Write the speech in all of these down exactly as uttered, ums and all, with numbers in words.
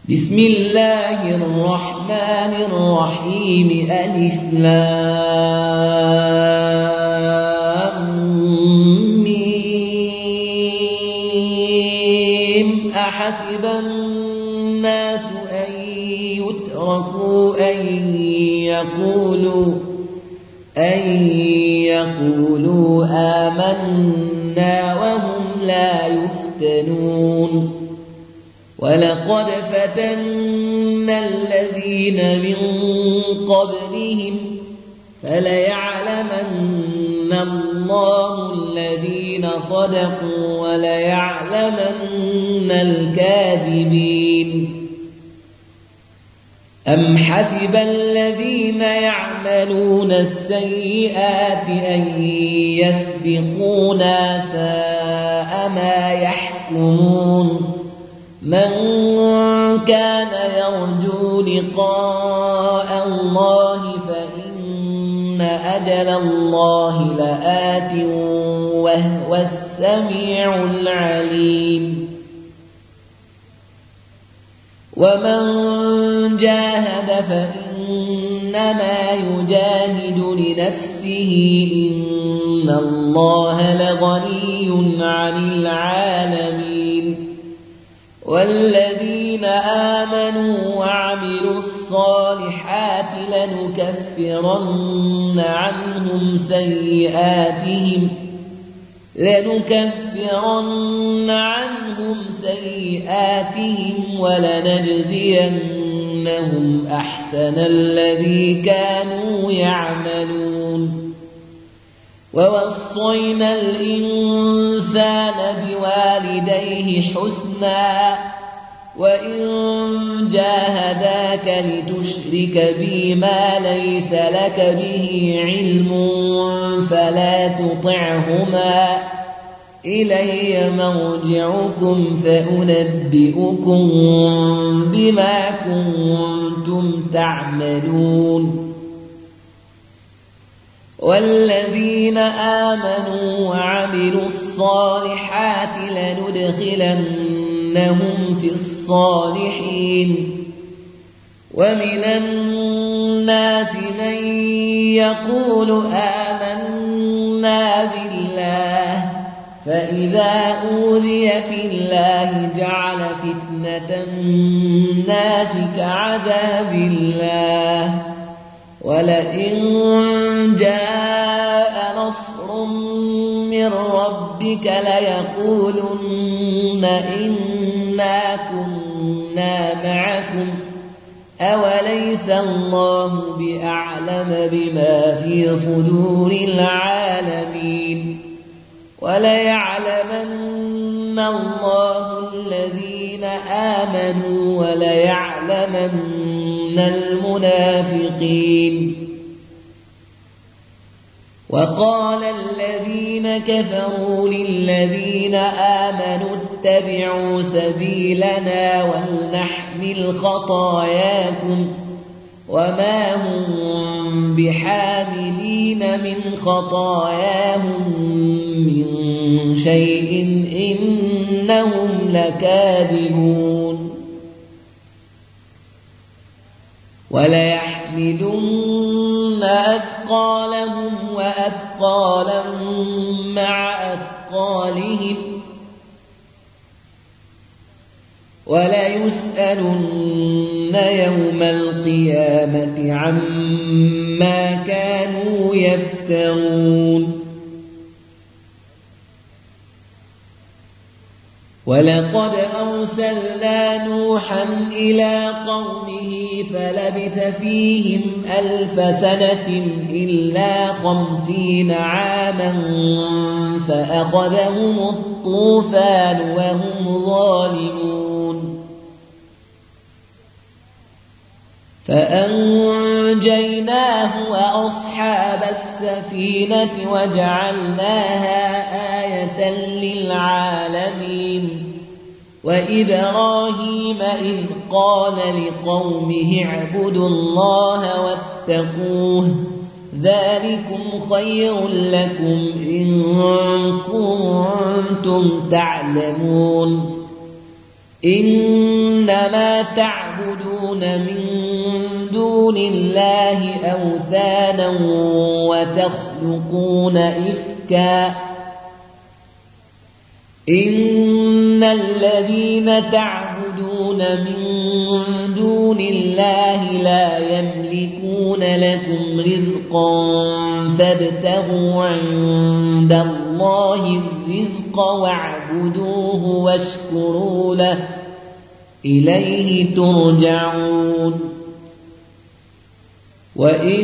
بسم الله الرحمن الرحيم. ألف لام ميم. أحسب الناس أن يتركوا أن يقولوا أن يقولوا آمنا وهم لا يفتنون. ولقد فتنا الذين من قبلهم فليعلمن الله الذين صدقوا وليعلمن الكاذبين. أم حسب الذين يعملون السيئات أن يسبقونا ساء ما يحكمون. من كان يرجو لقاء الله فإن أجل الله لآت وهو السميع العليم. ومن جاهد فإنما يجاهد لنفسه إن الله لغني عن العالمين. والذين آمنوا وعملوا الصالحات لنكفرن عنهم سيئاتهم لنكفرن عنهم سيئاتهم ولنجزينهم أحسن الذي كانوا يعملون. ووصينا الإنسان بوالديه حسنا وإن جاهداك لتشرك بي ما ليس لك به علم فلا تطعهما إلي مرجعكم فأنبئكم بما كنتم تعملون. والذين آمنوا وعملوا الصالحات لندخلنهم في الصالحين. ومن الناس من يقول آمنا بالله فإذا أوذي في الله جعل فتنة الناس كعذاب الله. ولئن جاء نصر من ربك ليقولن إنا كنا معكم أوليس الله بأعلم بما في صدور العالمين. وليعلمن الله الذين آمنوا وليعلمن المنافقين. وقال الذين كفروا للذين آمنوا اتبعوا سبيلنا ولنحمل خطاياكم وما هم بحاملين من خطاياهم من شيء إنهم لكاذبون. وليحملن أثقالهم وأثقالا مع أثقالهم وليسألن يوم القيامة عما كانوا يفترون. ولقد أرسلنا نوحا إلى قومه فلبث فيهم ألف سنة إلا خمسين عاما فأخذهم الطوفان وهم ظالمون. فأنجيناه وأصحاب السفينة وجعلناها آية للعالمين. وإبراهيم إذ قال لقومه اعبدوا الله واتقوه ذلكم خير لكم إن كنتم تعلمون. إنما تعبدون من دون الله أوثانا وتخلقون إفكا إن الذين تعبدون من دون الله لا يملكون لكم رزقا فابتغوا عند الله الرزق واعبدوه واشكروا له إليه ترجعون وإن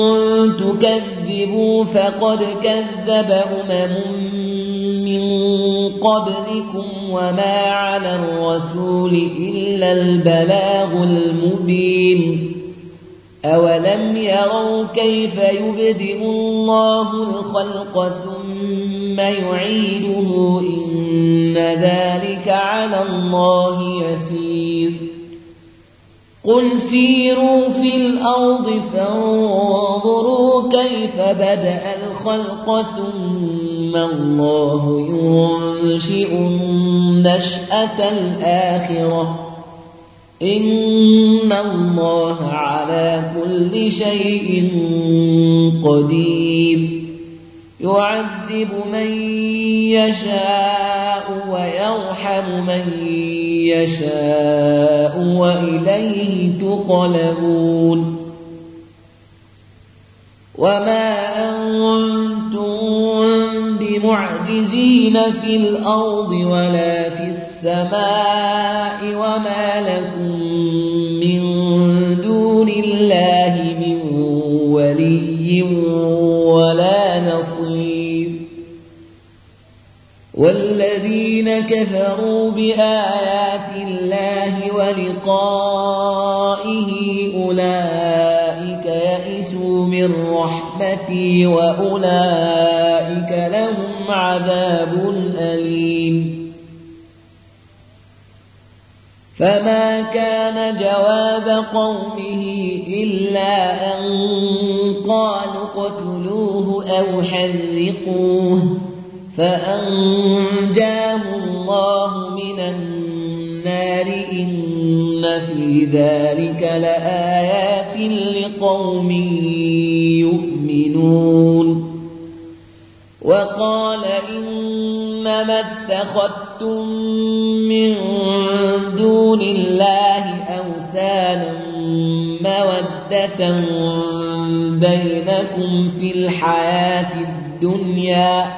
تكذبوا فقد كذب أمم من قبلكم وما على الرسول إلا البلاغ المبين أولم يروا كيف يبدئ الله الخلق ثم يعيده إن ذلك على الله يسير قل سيروا في الأرض فانظروا كيف بدأ الخلق ثم الله ينشئ النشأة الآخرة إن الله على كل شيء قدير يعذب من يشاء ويرحم من يشاء وإليه تقلبون وما أنتم بمعجزين في الأرض ولا في السماء وما لكم من دون الله من ولي ولا نصير والذين كفروا بآيات الله ولقائه أولئك يئسوا من رحمتي وأولئك لهم عذاب أليم فما كان جواب قومه إلا أن قالوا اقتلوه أو حرقوه فأنجاه الله من النار إن في ذلك لآيات لقوم يؤمنون وقال إنما اتخذتم من دون الله أوثانا مودة بينكم في الحياة الدنيا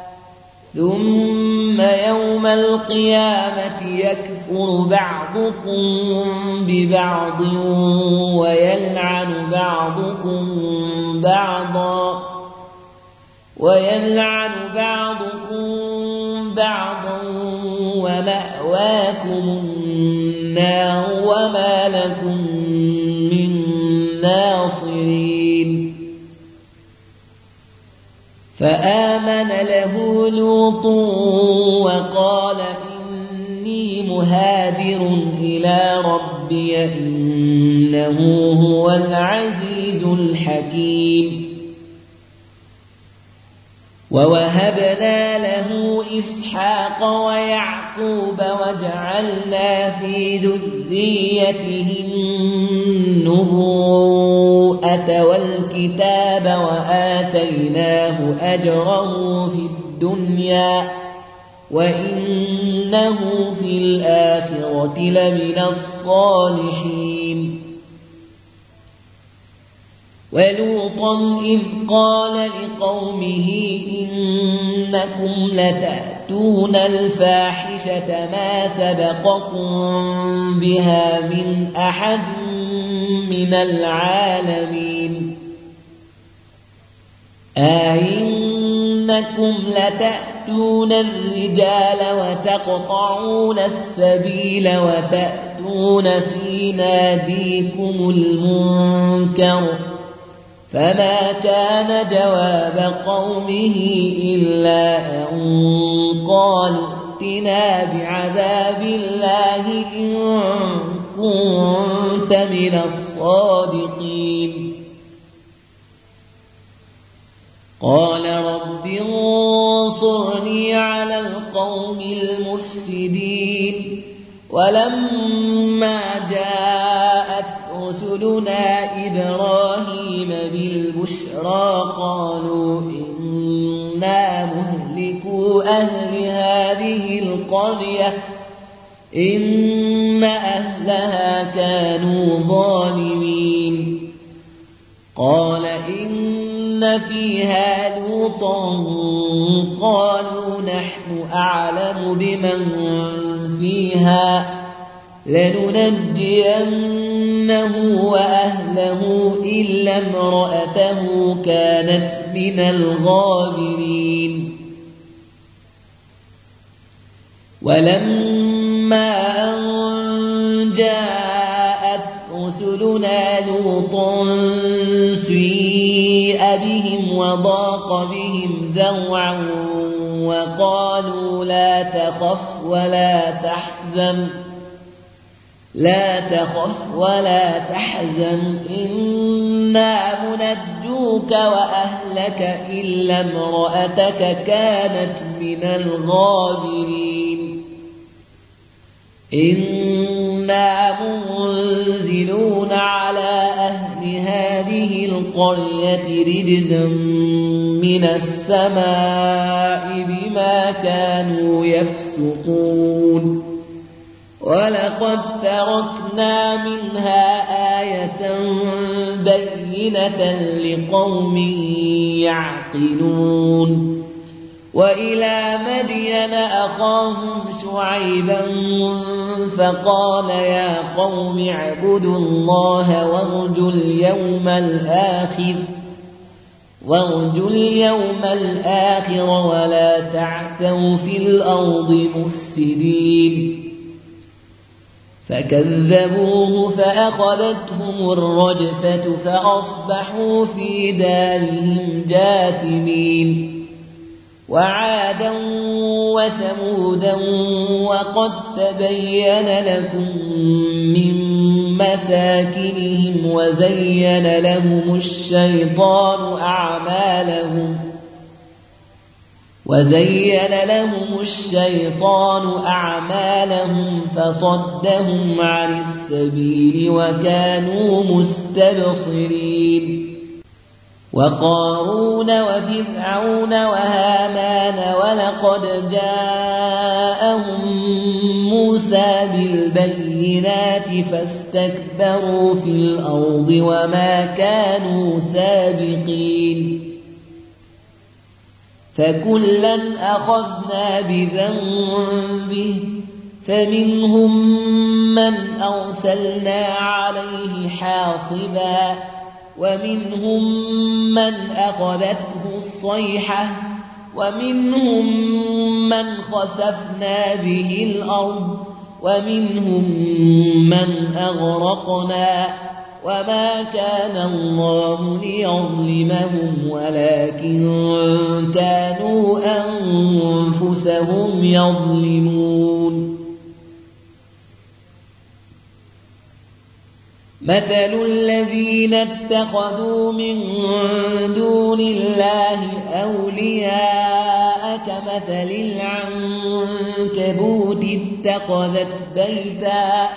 ثم يوم القيامة يكفر بعضكم ببعض ويلعن بعضكم بعضا ويلعن بعضكم بعضا ومأواكم النار وما لكم من ناصرين فآمن له لوط وقال إني مهاجر إلى ربي إنه هو العزيز الحكيم ووهبنا له إسحاق ويعقوب وجعلنا في ذريته النبوءة والكتاب وآتيناه أجره في الدنيا وإنه في الآخرة لمن الصالحين ولوطا إذ قال لقومه إنكم لتأتون الفاحشة ما سبقكم بها من أحد من العالمين أئنكم لتأتون الرجال وتقطعون السبيل وتأتون في ناديكم المنكر فما كان جواب قومه إلا أن قالوا ائتنا بعذاب الله إن كنت من الصادقين قال رب انصرني على القوم المفسدين ولما جاءت رسلنا إبراهيم بالبشرى قالوا إنا مهلكو أهل هذه القرية إن أهلها كانوا ظالمين قال إن فيها لوطا قالوا نحن أعلم بمن فيها لننجينه وأهله إلا امرأته كانت من الغابرين ولما أن جاءت رسلنا لوطا سيء بهم وضاق بهم ذرعا وقالوا لا تخف ولا تحزن لا تخف ولا تحزن إنا منجوك وأهلك إلا امرأتك كانت من الغابرين إنا منزلون على أهل هذه القرية رجزا من السماء بما كانوا يفسقون ولقد تركنا منها آية بينة لقوم يعقلون وإلى مدين أخاهم شعيبا فقال يا قوم اعبدوا الله وارجوا اليوم الآخر وارجوا اليوم الآخر ولا تعثوا في الأرض مفسدين فكذبوه فأخذتهم الرجفة فأصبحوا في دارهم جاثمين وعادا وثمودا وقد تبين لكم من مساكنهم وزين لهم الشيطان أعمالهم وزين لهم الشيطان أعمالهم فصدهم عن السبيل وكانوا مستبصرين وقارون وفرعون وهامان ولقد جاءهم موسى بالبينات فاستكبروا في الأرض وما كانوا سابقين فكلا أخذنا بذنبه فمنهم من أرسلنا عليه حاصبا ومنهم من أخذته الصيحة ومنهم من خسفنا به الأرض ومنهم من أغرقنا وما كان الله ليظلمهم ولكن كانوا أنفسهم يظلمون مثل الذين اتخذوا من دون الله أولياء كمثل العنكبوت اتخذت بيتا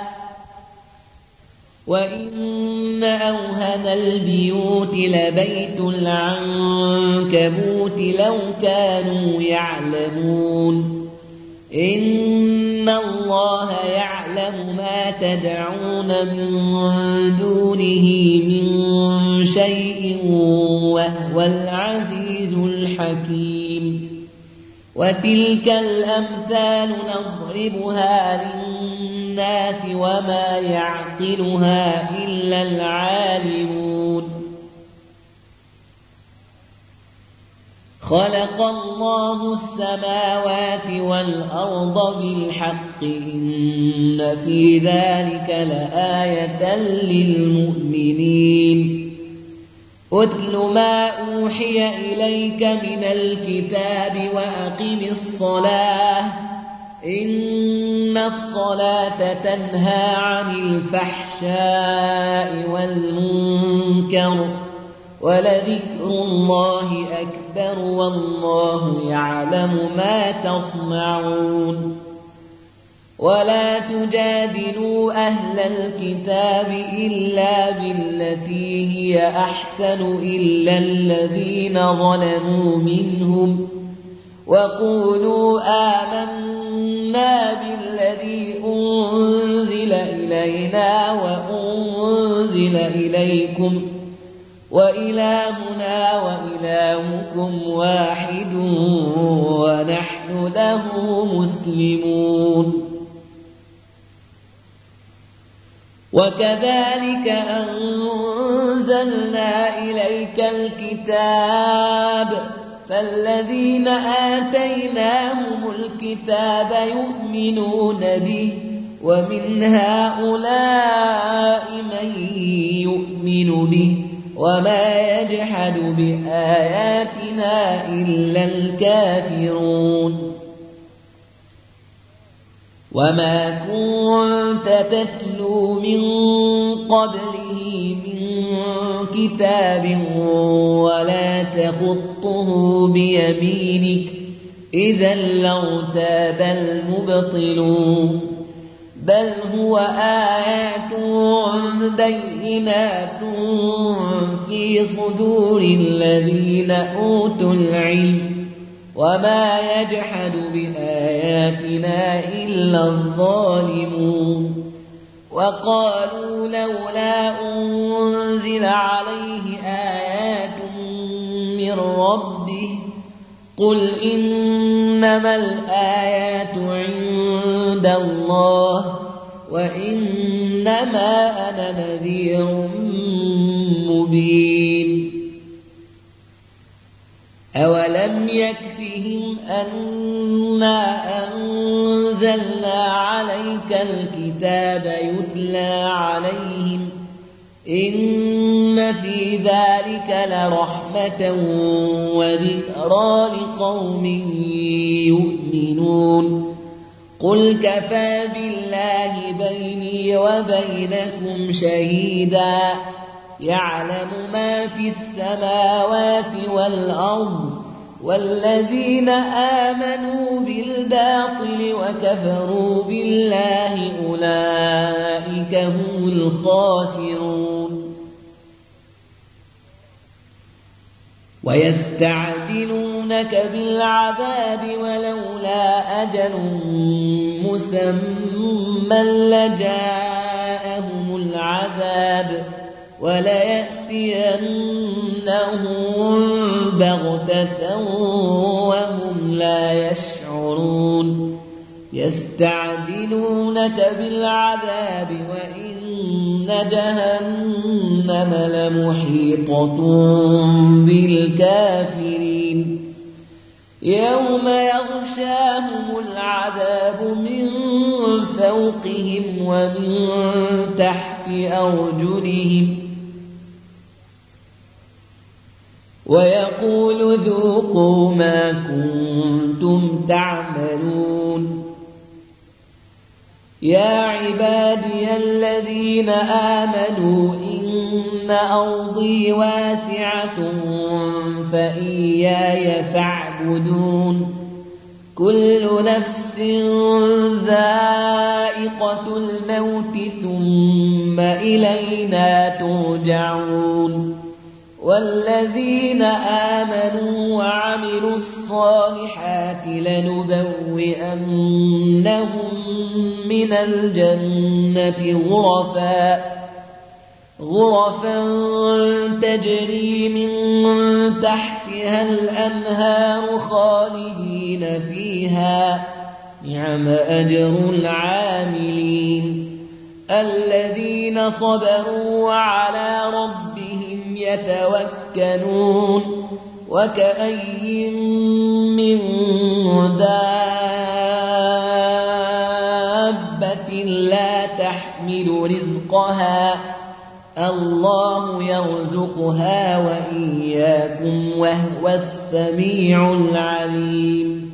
وإن أوهن البيوت لبيت العنكبوت لو كانوا يعلمون إن الله يعلم ما تدعون من دونه من شيء وهو العزيز الحكيم وتلك الأمثال نضربها للناس وما يعقلها إلا العالمون خلق الله السماوات والأرض بالحق إن في ذلك لآية للمؤمنين أتل ما أوحي إليك من الكتاب وأقم الصلاة إن الصلاة تنهى عن الفحشاء والمنكر ولذكر الله أكبر والله يعلم ما تصنعون ولا تجادلوا أهل الكتاب إلا بالتي هي أحسن إلا الذين ظلموا منهم وقولوا آمنا بالذي أنزل إلينا وأنزل إليكم وإلهنا وإلهكم واحد ونحن له مسلمون. وكذلك أنزلنا إليك الكتاب فالذين آتيناهم الكتاب يؤمنون به ومن هؤلاء من يؤمن به وما يجحد بآياتنا إلا الكافرون. وما كنت تتلو من قبله من كتاب ولا تخطه بيمينك إذا لارتاب المبطلون بل هو آيات بينات في صدور الذين أوتوا العلم وما يجحد بآياتنا إلا الظالمون. وقالوا لولا أنزل عليه آيات من ربه قل إنما الآيات عند الله وإنما أنا نذير مبين. أولم يكفهم أنا أنزلنا عليك الكتاب يتلى عليهم إن في ذلك لرحمة وذكرى لقوم يؤمنون. قل كفى بالله بيني وبينكم شهيدا يعلم ما في السماوات والأرض والذين آمنوا بالباطل وكفروا بالله أولئك هم الخاسرون. ويستعجلونك بالعذاب ولولا أجل مسمى لجاءهم العذاب وليأتينهم بغتة وهم لا يشعرون. يستعجلونك بالعذاب وإن جهنم لمحيطة بالكافرين يوم يغشاهم العذاب من فوقهم ومن تحت أرجلهم ويقول ذوقوا ما كنتم تعملون. يا عبادي الذين آمنوا إن أرضي واسعة فإياي فاعبدون. كل نفس ذائقة الموت ثم إلينا ترجعون. والذين آمنوا وعملوا الصالحات لنبوئنهم من الجنة غرفا غرفا تجري من تحتها الأنهار خالدين فيها نعم أجر العاملين. الذين صبروا وعلى ربهم يتوكلون. وكأي من دابة لا تحمل رزقها الله يرزقها وإياكم وهو السميع العليم.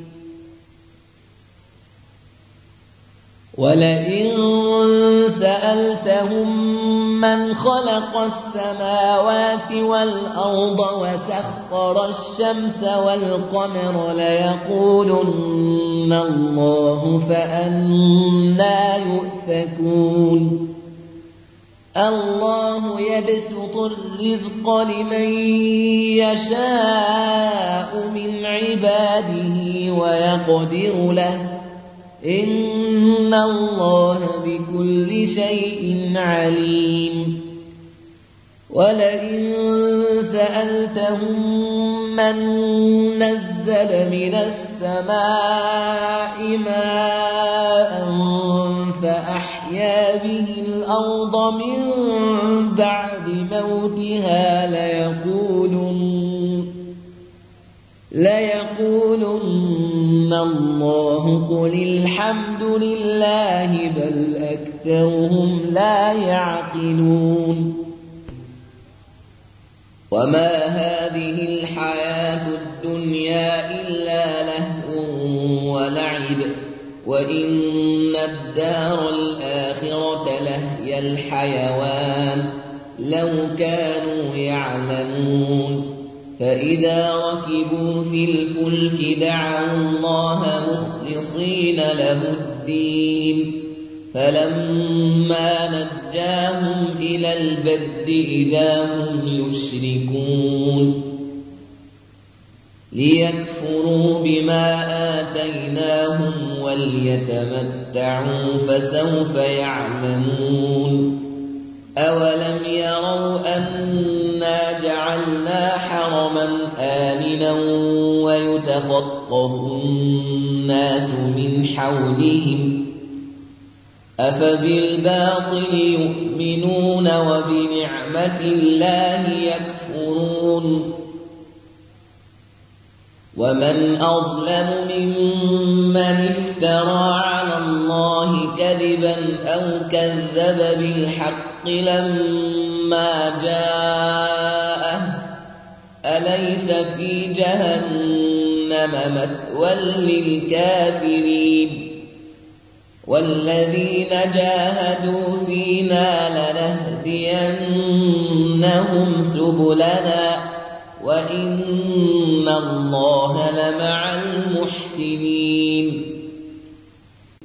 ولئن سألتهم من خلق السماوات والأرض وسخر الشمس والقمر ليقولن الله فأنى يؤفكون الله يبسط الرزق لمن يشاء من عباده ويقدر له إن الله بكل شيء عليم ولئن سألتهم من نزل من السماء ماء فأحيا به الأرض من بعد موتها ليقولن ليقولن الله قل الحمد لله بل أكثرهم لا يعقلون وما هذه الحياة الدنيا إلا لهو ولعب وإن الدار الآخرة لهي الحيوان لو كانوا يعلمون فإذا ركبوا في الفلك دعوا الله مخلصين له الدين فلما نجاهم إلى البر إذا هم يشركون ليكفروا بما آتيناهم وليتمتعوا فسوف يعلمون أولم يروا أنا جعلنا حرما آمنا ويتخطف الناس من حولهم أفبالباطل يؤمنون وبنعمة الله يكفرون ومن أظلم ممن افترى على الله كذبا أو كذب بالحق لما جاءه أليس في جهنم مثوى للكافرين والذين جاهدوا فينا لنهدينهم سبلنا وإن الله لمع المحسنين